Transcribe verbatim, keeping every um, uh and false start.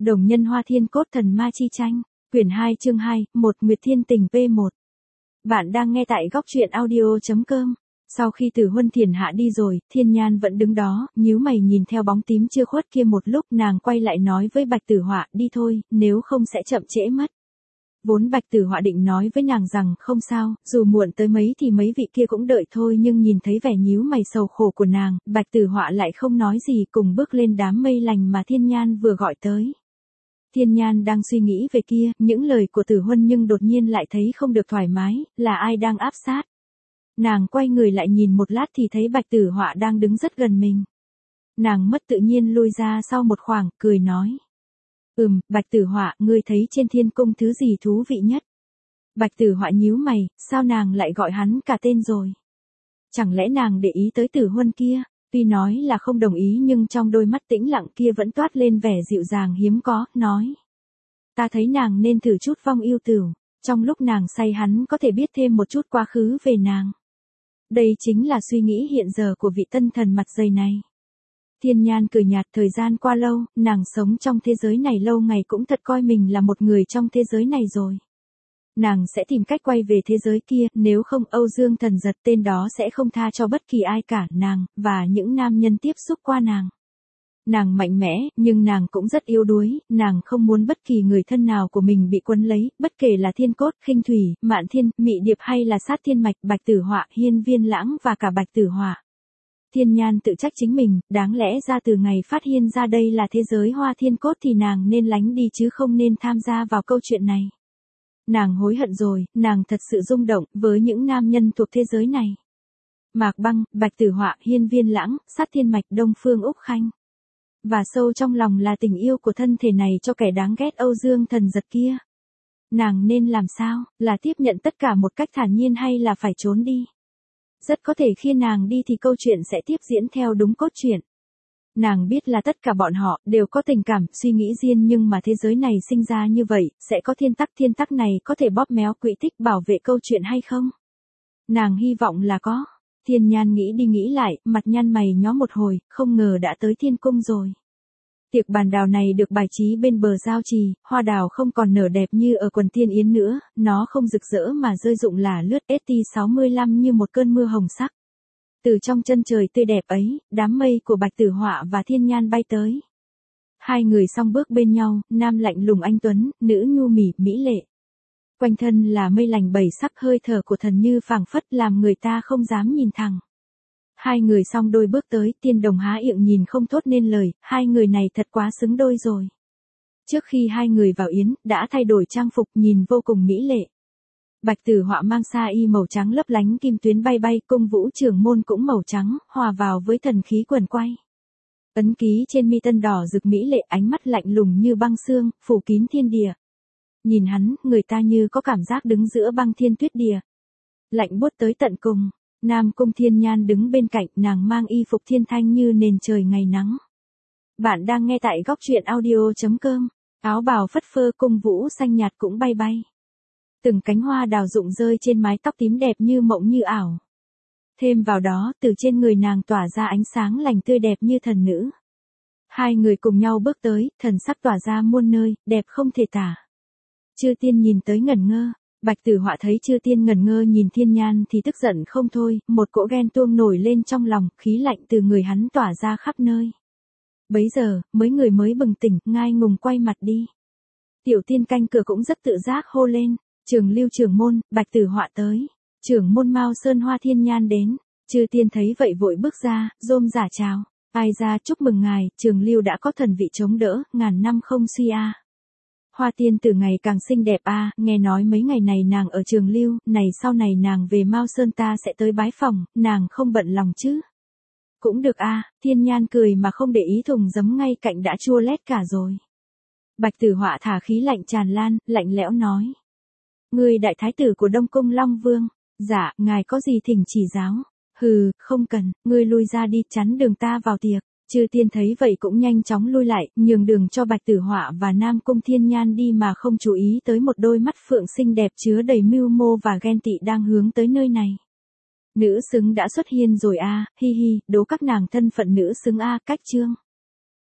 Đồng nhân hoa thiên cốt thần ma chi tranh, quyển hai chương hai, một Nguyệt Thiên Tình pê một. Bạn đang nghe tại góc truyện audio.com. Sau khi Tử Huân Thiền Hạ đi rồi, Thiên Nhan vẫn đứng đó, nhíu mày nhìn theo bóng tím chưa khuất kia một lúc, nàng quay lại nói với Bạch Tử Họa, đi thôi, nếu không sẽ chậm trễ mất. Vốn Bạch Tử Họa định nói với nàng rằng, không sao, dù muộn tới mấy thì mấy vị kia cũng đợi thôi, nhưng nhìn thấy vẻ nhíu mày sầu khổ của nàng, Bạch Tử Họa lại không nói gì, cùng bước lên đám mây lành mà Thiên Nhan vừa gọi tới. Thiên Nhan đang suy nghĩ về kia, những lời của Tử Huân, nhưng đột nhiên lại thấy không được thoải mái, là ai đang áp sát. Nàng quay người lại nhìn một lát thì thấy Bạch Tử Họa đang đứng rất gần mình. Nàng mất tự nhiên lui ra sau một khoảng, cười nói. Ừm, Bạch Tử Họa, ngươi thấy trên thiên cung thứ gì thú vị nhất? Bạch Tử Họa nhíu mày, sao nàng lại gọi hắn cả tên rồi? Chẳng lẽ nàng để ý tới Tử Huân kia? Tuy nói là không đồng ý nhưng trong đôi mắt tĩnh lặng kia vẫn toát lên vẻ dịu dàng hiếm có, nói. Ta thấy nàng nên thử chút vong yêu tửu, trong lúc nàng say hắn có thể biết thêm một chút quá khứ về nàng. Đây chính là suy nghĩ hiện giờ của vị tân thần mặt dày này. Thiên Nhan cười nhạt, thời gian qua lâu, nàng sống trong thế giới này lâu ngày cũng thật coi mình là một người trong thế giới này rồi. Nàng sẽ tìm cách quay về thế giới kia, nếu không Âu Dương Thần Giật tên đó sẽ không tha cho bất kỳ ai cả, nàng, và những nam nhân tiếp xúc qua nàng. Nàng mạnh mẽ, nhưng nàng cũng rất yếu đuối, nàng không muốn bất kỳ người thân nào của mình bị quấn lấy, bất kể là Thiên Cốt, Khinh Thủy, Mạn Thiên, Mị Điệp hay là Sát Thiên Mạch, Bạch Tử Họa, Hiên Viên Lãng và cả Bạch Tử Họa. Thiên Nhan tự trách chính mình, đáng lẽ ra từ ngày phát hiện ra đây là thế giới Hoa Thiên Cốt thì nàng nên lánh đi chứ không nên tham gia vào câu chuyện này. Nàng hối hận rồi, nàng thật sự rung động với những nam nhân thuộc thế giới này. Mạc Băng, Bạch Tử Họa, Hiên Viên Lãng, Sát Thiên Mạch, Đông Phương Úc Khanh. Và sâu trong lòng là tình yêu của thân thể này cho kẻ đáng ghét Âu Dương Thần Giật kia. Nàng nên làm sao, là tiếp nhận tất cả một cách thản nhiên hay là phải trốn đi? Rất có thể khi nàng đi thì câu chuyện sẽ tiếp diễn theo đúng cốt truyện. Nàng biết là tất cả bọn họ đều có tình cảm, suy nghĩ riêng, nhưng mà thế giới này sinh ra như vậy, sẽ có thiên tắc, thiên tắc này có thể bóp méo quỹ tích bảo vệ câu chuyện hay không? Nàng hy vọng là có. Thiên Nhan nghĩ đi nghĩ lại, mặt nhăn mày nhó một hồi, không ngờ đã tới thiên cung rồi. Tiệc bàn đào này được bài trí bên bờ giao trì, hoa đào không còn nở đẹp như ở quần tiên yến nữa, nó không rực rỡ mà rơi rụng là lướt ét tê sáu mươi lăm như một cơn mưa hồng sắc. Từ trong chân trời tươi đẹp ấy, đám mây của Bạch Tử Họa và Thiên Nhan bay tới. Hai người song bước bên nhau, nam lạnh lùng anh tuấn, nữ nhu mỉ, mỹ lệ. Quanh thân là mây lành bảy sắc, hơi thở của thần như phảng phất làm người ta không dám nhìn thẳng. Hai người song đôi bước tới, Tiên Đồng há miệng nhìn không thốt nên lời, hai người này thật quá xứng đôi rồi. Trước khi hai người vào yến, đã thay đổi trang phục nhìn vô cùng mỹ lệ. Bạch Tử Họa mang sa y màu trắng lấp lánh kim tuyến bay bay, Cung Vũ Trưởng Môn cũng màu trắng, hòa vào với thần khí quần quay. Ấn ký trên mi tân đỏ rực mỹ lệ, ánh mắt lạnh lùng như băng xương, phủ kín thiên địa. Nhìn hắn, người ta như có cảm giác đứng giữa băng thiên tuyết địa. Lạnh buốt tới tận cùng. Nam Cung Thiên Nhan đứng bên cạnh, nàng mang y phục thiên thanh như nền trời ngày nắng. Bạn đang nghe tại góc truyện audio.com. Áo bào phất phơ, Cung Vũ xanh nhạt cũng bay bay. Từng cánh hoa đào rụng rơi trên mái tóc tím đẹp như mộng như ảo. Thêm vào đó, từ trên người nàng tỏa ra ánh sáng lành tươi đẹp như thần nữ. Hai người cùng nhau bước tới, thần sắc tỏa ra muôn nơi, đẹp không thể tả. Chư Tiên nhìn tới ngẩn ngơ. Bạch Tử Họa thấy Chư Tiên ngẩn ngơ nhìn Thiên Nhan thì tức giận không thôi, một cỗ ghen tuông nổi lên trong lòng, khí lạnh từ người hắn tỏa ra khắp nơi. Bấy giờ, mấy người mới bừng tỉnh, ngai ngùng quay mặt đi. Tiểu Tiên canh cửa cũng rất tự giác hô lên, Trường Lưu trưởng môn, Bạch Tử Họa tới. Trưởng môn Mao Sơn Hoa Thiên Nhan đến. Chư Tiên thấy vậy vội bước ra, rôm giả chào. Ai ra chúc mừng ngài, Trường Lưu đã có thần vị chống đỡ, ngàn năm không suy a. Hoa tiên tử ngày càng xinh đẹp a, à, nghe nói mấy ngày này nàng ở Trường Lưu, này sau này nàng về Mao Sơn ta sẽ tới bái phòng, nàng không bận lòng chứ? Cũng được a, à, Thiên Nhan cười mà không để ý thùng giấm ngay cạnh đã chua lét cả rồi. Bạch Tử Họa thả khí lạnh tràn lan, lạnh lẽo nói. Ngươi đại thái tử của Đông Cung Long Vương, dạ, ngài có gì thỉnh chỉ giáo? Hừ, không cần, ngươi lui ra đi, chắn đường ta vào tiệc. Chư Tiên thấy vậy cũng nhanh chóng lui lại, nhường đường cho Bạch Tử Họa và Nam Cung Thiên Nhan đi mà không chú ý tới một đôi mắt phượng xinh đẹp chứa đầy mưu mô và ghen tị đang hướng tới nơi này. Nữ xứng đã xuất hiện rồi a, à, hi hi, đố các nàng thân phận nữ xứng a, à, cách chương.